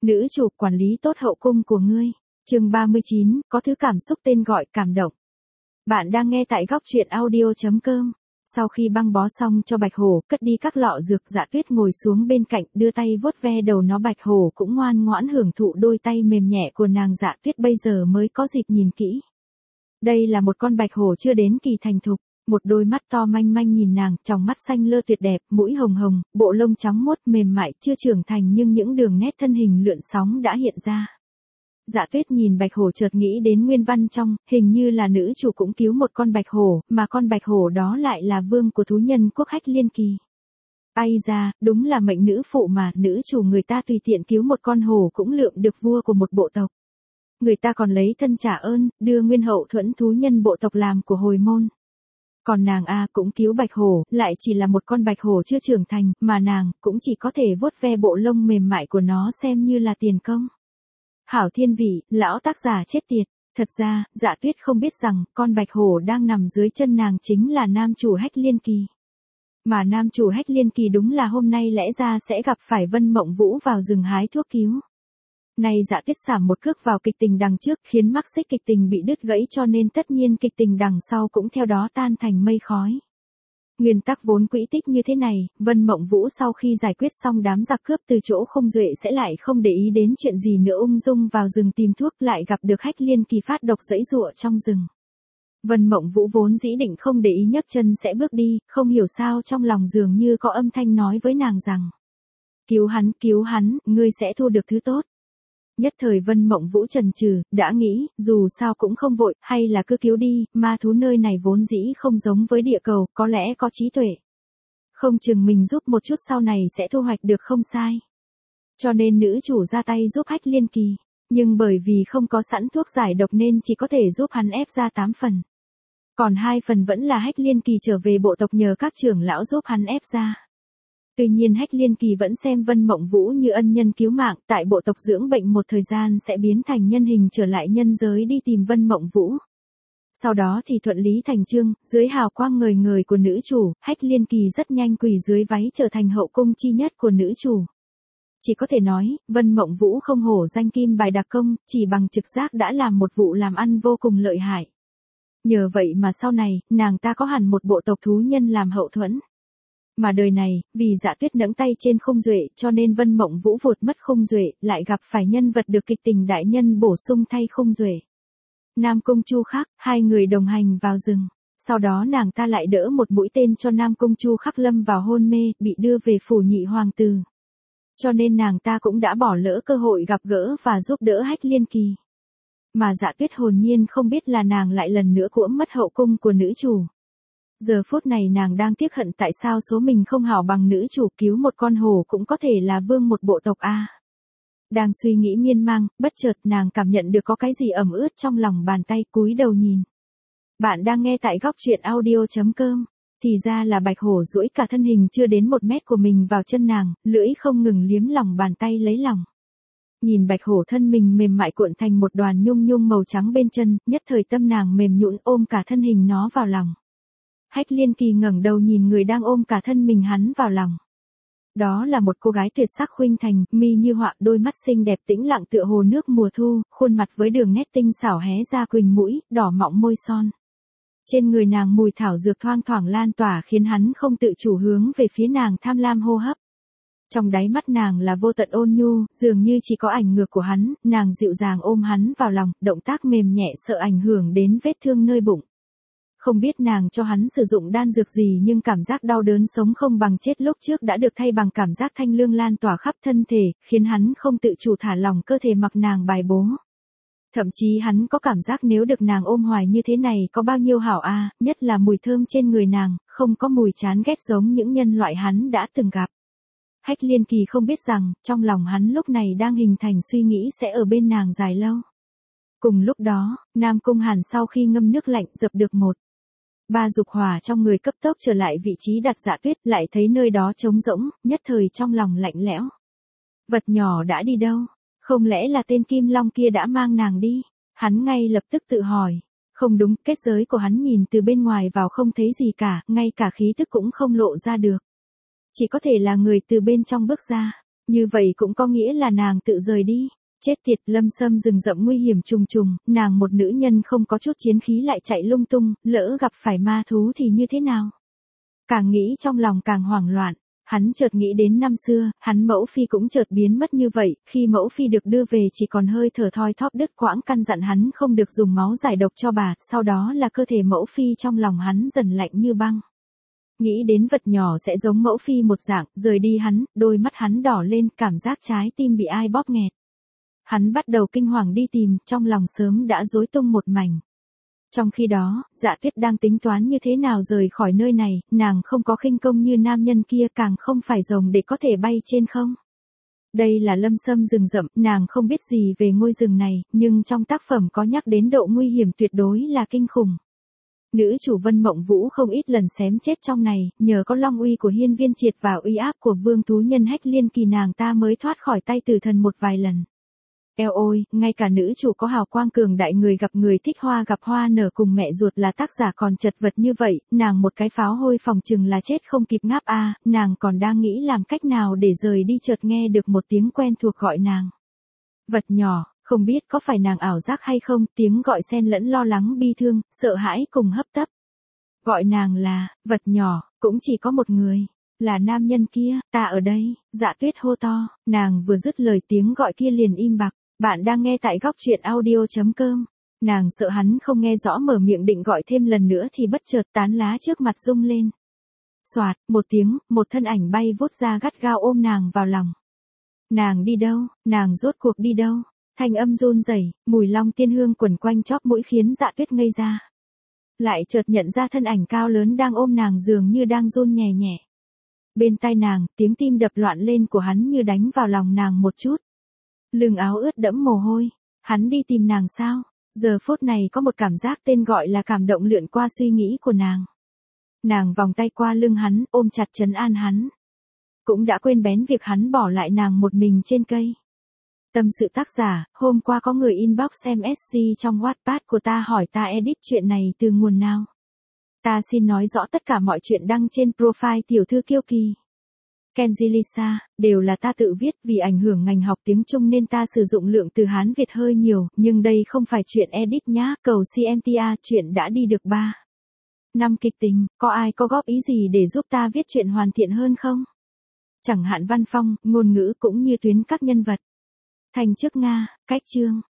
Nữ chủ quản lý tốt hậu cung của ngươi. Chương 39, có thứ cảm xúc tên gọi cảm động. Bạn đang nghe tại góc truyện audio.com. Sau khi băng bó xong cho Bạch Hổ, cất đi các lọ dược, Dạ Tuyết ngồi xuống bên cạnh, đưa tay vuốt ve đầu nó. Bạch Hổ cũng ngoan ngoãn hưởng thụ đôi tay mềm nhẹ của nàng. Dạ Tuyết bây giờ mới có dịp nhìn kỹ. Đây là một con Bạch Hổ chưa đến kỳ thành thục. Một đôi mắt to manh manh nhìn nàng, tròng mắt xanh lơ tuyệt đẹp, mũi hồng hồng, bộ lông trắng muốt mềm mại, chưa trưởng thành nhưng những đường nét thân hình lượn sóng đã hiện ra. Dạ Tuyết nhìn Bạch Hổ chợt nghĩ đến nguyên văn trong, hình như là nữ chủ cũng cứu một con Bạch Hổ, mà con Bạch Hổ đó lại là vương của thú nhân quốc Hách Liên Kỳ. Ai ra, đúng là mệnh nữ phụ mà, nữ chủ người ta tùy tiện cứu một con hổ cũng lượm được vua của một bộ tộc. Người ta còn lấy thân trả ơn, đưa nguyên hậu thuẫn thú nhân bộ tộc làm của hồi môn. Còn nàng cũng cứu Bạch Hổ, lại chỉ là một con Bạch Hổ chưa trưởng thành, mà nàng cũng chỉ có thể vuốt ve bộ lông mềm mại của nó xem như là tiền công. Hảo thiên vị, lão tác giả chết tiệt. Thật ra, Dạ Tuyết không biết rằng, con Bạch Hổ đang nằm dưới chân nàng chính là nam chủ Hách Liên Kỳ. Mà nam chủ Hách Liên Kỳ đúng là hôm nay lẽ ra sẽ gặp phải Vân Mộng Vũ vào rừng hái thuốc cứu. Này Dạ Tuyết sảm một cước vào kịch tình đằng trước khiến mắc xích kịch tình bị đứt gãy, cho nên tất nhiên kịch tình đằng sau cũng theo đó tan thành mây khói. Nguyên tắc vốn quỹ tích như thế này, Vân Mộng Vũ sau khi giải quyết xong đám giặc cướp từ chỗ Không Duệ sẽ lại không để ý đến chuyện gì nữa, ung dung vào rừng tìm thuốc, lại gặp được Hách Liên Kỳ phát độc giãy giụa trong rừng. Vân Mộng Vũ vốn dĩ định không để ý nhấc chân sẽ bước đi, không hiểu sao trong lòng dường như có âm thanh nói với nàng rằng: cứu hắn, ngươi sẽ thu được thứ tốt. Nhất thời Vân Mộng Vũ chần chừ, đã nghĩ, dù sao cũng không vội, hay là cứ cứu đi, ma thú nơi này vốn dĩ không giống với địa cầu, có lẽ có trí tuệ. Không chừng mình giúp một chút sau này sẽ thu hoạch được không sai. Cho nên nữ chủ ra tay giúp Hách Liên Kỳ, nhưng bởi vì không có sẵn thuốc giải độc nên chỉ có thể giúp hắn ép ra 8 phần. Còn 2 phần vẫn là Hách Liên Kỳ trở về bộ tộc nhờ các trưởng lão giúp hắn ép ra. Tuy nhiên Hách Liên Kỳ vẫn xem Vân Mộng Vũ như ân nhân cứu mạng, tại bộ tộc dưỡng bệnh một thời gian sẽ biến thành nhân hình trở lại nhân giới đi tìm Vân Mộng Vũ. Sau đó thì thuận lý thành chương, dưới hào quang ngời ngời của nữ chủ, Hách Liên Kỳ rất nhanh quỳ dưới váy trở thành hậu cung chi nhất của nữ chủ. Chỉ có thể nói, Vân Mộng Vũ không hổ danh kim bài đặc công, chỉ bằng trực giác đã làm một vụ làm ăn vô cùng lợi hại. Nhờ vậy mà sau này, nàng ta có hẳn một bộ tộc thú nhân làm hậu thuẫn. Mà đời này, vì Dạ Tuyết nẫng tay trên Không Duệ cho nên Vân Mộng Vũ vụt mất Không Duệ, lại gặp phải nhân vật được kịch tình đại nhân bổ sung thay Không Duệ. Nam Cung Chu Khắc, hai người đồng hành vào rừng. Sau đó nàng ta lại đỡ một mũi tên cho Nam Cung Chu Khắc lâm vào hôn mê, bị đưa về phủ nhị hoàng tử. Cho nên nàng ta cũng đã bỏ lỡ cơ hội gặp gỡ và giúp đỡ Hách Liên Kỳ. Mà Dạ Tuyết hồn nhiên không biết là nàng lại lần nữa cuỗm mất hậu cung của nữ chủ. Giờ phút này nàng đang tiếc hận tại sao số mình không hảo bằng nữ chủ, cứu một con hổ cũng có thể là vương một bộ tộc a. Đang suy nghĩ miên man, bất chợt nàng cảm nhận được có cái gì ẩm ướt trong lòng bàn tay, cúi đầu nhìn. Bạn đang nghe tại góc truyện audio.com. Thì ra là Bạch Hổ duỗi cả thân hình chưa đến 1 mét của mình vào chân nàng, lưỡi không ngừng liếm lòng bàn tay lấy lòng. Nhìn Bạch Hổ thân mình mềm mại cuộn thành một đoàn nhung nhung màu trắng bên chân, nhất thời tâm nàng mềm nhũn ôm cả thân hình nó vào lòng. Hách Liên Kỳ ngẩng đầu nhìn người đang ôm cả thân mình hắn vào lòng. Đó là một cô gái tuyệt sắc khuynh thành, mi như họa, đôi mắt xinh đẹp tĩnh lặng tựa hồ nước mùa thu, khuôn mặt với đường nét tinh xảo hé ra quỳnh mũi, đỏ mọng môi son. Trên người nàng mùi thảo dược thoang thoảng lan tỏa khiến hắn không tự chủ hướng về phía nàng tham lam hô hấp. Trong đáy mắt nàng là vô tận ôn nhu, dường như chỉ có ảnh ngược của hắn, nàng dịu dàng ôm hắn vào lòng, động tác mềm nhẹ sợ ảnh hưởng đến vết thương nơi bụng. Không biết nàng cho hắn sử dụng đan dược gì nhưng cảm giác đau đớn sống không bằng chết lúc trước đã được thay bằng cảm giác thanh lương lan tỏa khắp thân thể, khiến hắn không tự chủ thả lỏng cơ thể mặc nàng bài bố. Thậm chí hắn có cảm giác nếu được nàng ôm hoài như thế này có bao nhiêu hảo nhất là mùi thơm trên người nàng, không có mùi chán ghét giống những nhân loại hắn đã từng gặp. Hách Liên Kỳ không biết rằng, trong lòng hắn lúc này đang hình thành suy nghĩ sẽ ở bên nàng dài lâu. Cùng lúc đó, Nam Cung Hàn sau khi ngâm nước lạnh dập được 1-3 dục hỏa trong người cấp tốc trở lại vị trí đặt Dạ Tuyết, lại thấy nơi đó trống rỗng, nhất thời trong lòng lạnh lẽo. Vật nhỏ đã đi đâu? Không lẽ là tên Kim Long kia đã mang nàng đi? Hắn ngay lập tức tự hỏi. Không đúng, kết giới của hắn nhìn từ bên ngoài vào không thấy gì cả, ngay cả khí tức cũng không lộ ra được. Chỉ có thể là người từ bên trong bước ra. Như vậy cũng có nghĩa là nàng tự rời đi. Chết tiệt, Lâm Sâm rừng rậm nguy hiểm trùng trùng, nàng một nữ nhân không có chút chiến khí lại chạy lung tung, lỡ gặp phải ma thú thì như thế nào? Càng nghĩ trong lòng càng hoảng loạn. Hắn chợt nghĩ đến năm xưa, hắn mẫu phi cũng chợt biến mất như vậy, khi mẫu phi được đưa về chỉ còn hơi thở thoi thóp đứt quãng, căn dặn hắn không được dùng máu giải độc cho bà, sau đó là cơ thể mẫu phi trong lòng hắn dần lạnh như băng. Nghĩ đến vật nhỏ sẽ giống mẫu phi một dạng, rời đi hắn, đôi mắt hắn đỏ lên, cảm giác trái tim bị ai bóp nghẹt. Hắn bắt đầu kinh hoàng đi tìm, trong lòng sớm đã rối tung một mảnh. Trong khi đó, Dạ Tuyết đang tính toán như thế nào rời khỏi nơi này, nàng không có khinh công như nam nhân kia, càng không phải rồng để có thể bay trên không. Đây là Lâm Sâm rừng rậm, nàng không biết gì về ngôi rừng này, nhưng trong tác phẩm có nhắc đến độ nguy hiểm tuyệt đối là kinh khủng. Nữ chủ Vân Mộng Vũ không ít lần xém chết trong này, nhờ có long uy của Hiên Viên Triệt và uy áp của Vương Thú Nhân Hách Liên Kỳ nàng ta mới thoát khỏi tay tử thần một vài lần. Eo ôi, ngay cả nữ chủ có hào quang cường đại, người gặp người thích, hoa gặp hoa nở, cùng mẹ ruột là tác giả còn chật vật như vậy, nàng một cái pháo hôi phòng chừng là chết không kịp ngáp a. Nàng còn đang nghĩ làm cách nào để rời đi, chợt nghe được một tiếng quen thuộc gọi nàng. Vật nhỏ, không biết có phải nàng ảo giác hay không, tiếng gọi xen lẫn lo lắng, bi thương, sợ hãi cùng hấp tấp. Gọi nàng là, vật nhỏ, cũng chỉ có một người. Là nam nhân kia, ta ở đây, Dạ Tuyết hô to, nàng vừa dứt lời tiếng gọi kia liền im bặt. Bạn đang nghe tại góc truyện audio.com. Nàng sợ hắn không nghe rõ, mở miệng định gọi thêm lần nữa thì bất chợt tán lá trước mặt rung lên. Soạt, một tiếng, một thân ảnh bay vút ra gắt gao ôm nàng vào lòng. Nàng đi đâu, nàng rốt cuộc đi đâu? Thanh âm run rẩy, mùi long tiên hương quẩn quanh chóp mũi khiến Dạ Tuyết ngây ra. Lại chợt nhận ra thân ảnh cao lớn đang ôm nàng dường như đang run nhẹ nhẹ. Bên tai nàng, tiếng tim đập loạn lên của hắn như đánh vào lòng nàng một chút. Lưng áo ướt đẫm mồ hôi. Hắn đi tìm nàng sao? Giờ phút này có một cảm giác tên gọi là cảm động lượn qua suy nghĩ của nàng. Nàng vòng tay qua lưng hắn, ôm chặt trấn an hắn. Cũng đã quên bén việc hắn bỏ lại nàng một mình trên cây. Tâm sự tác giả, hôm qua có người inbox MSC trong Wattpad của ta hỏi ta edit chuyện này từ nguồn nào. Ta xin nói rõ tất cả mọi chuyện đăng trên profile tiểu thư Kiêu Kỳ. Kenji Lisa, đều là ta tự viết, vì ảnh hưởng ngành học tiếng Trung nên ta sử dụng lượng từ Hán Việt hơi nhiều, nhưng đây không phải chuyện edit nhá, cầu CMTA, chuyện đã đi được 3 năm kịch tính, có ai có góp ý gì để giúp ta viết chuyện hoàn thiện hơn không? Chẳng hạn văn phong, ngôn ngữ cũng như tuyến các nhân vật. Thành chức Nga, cách chương.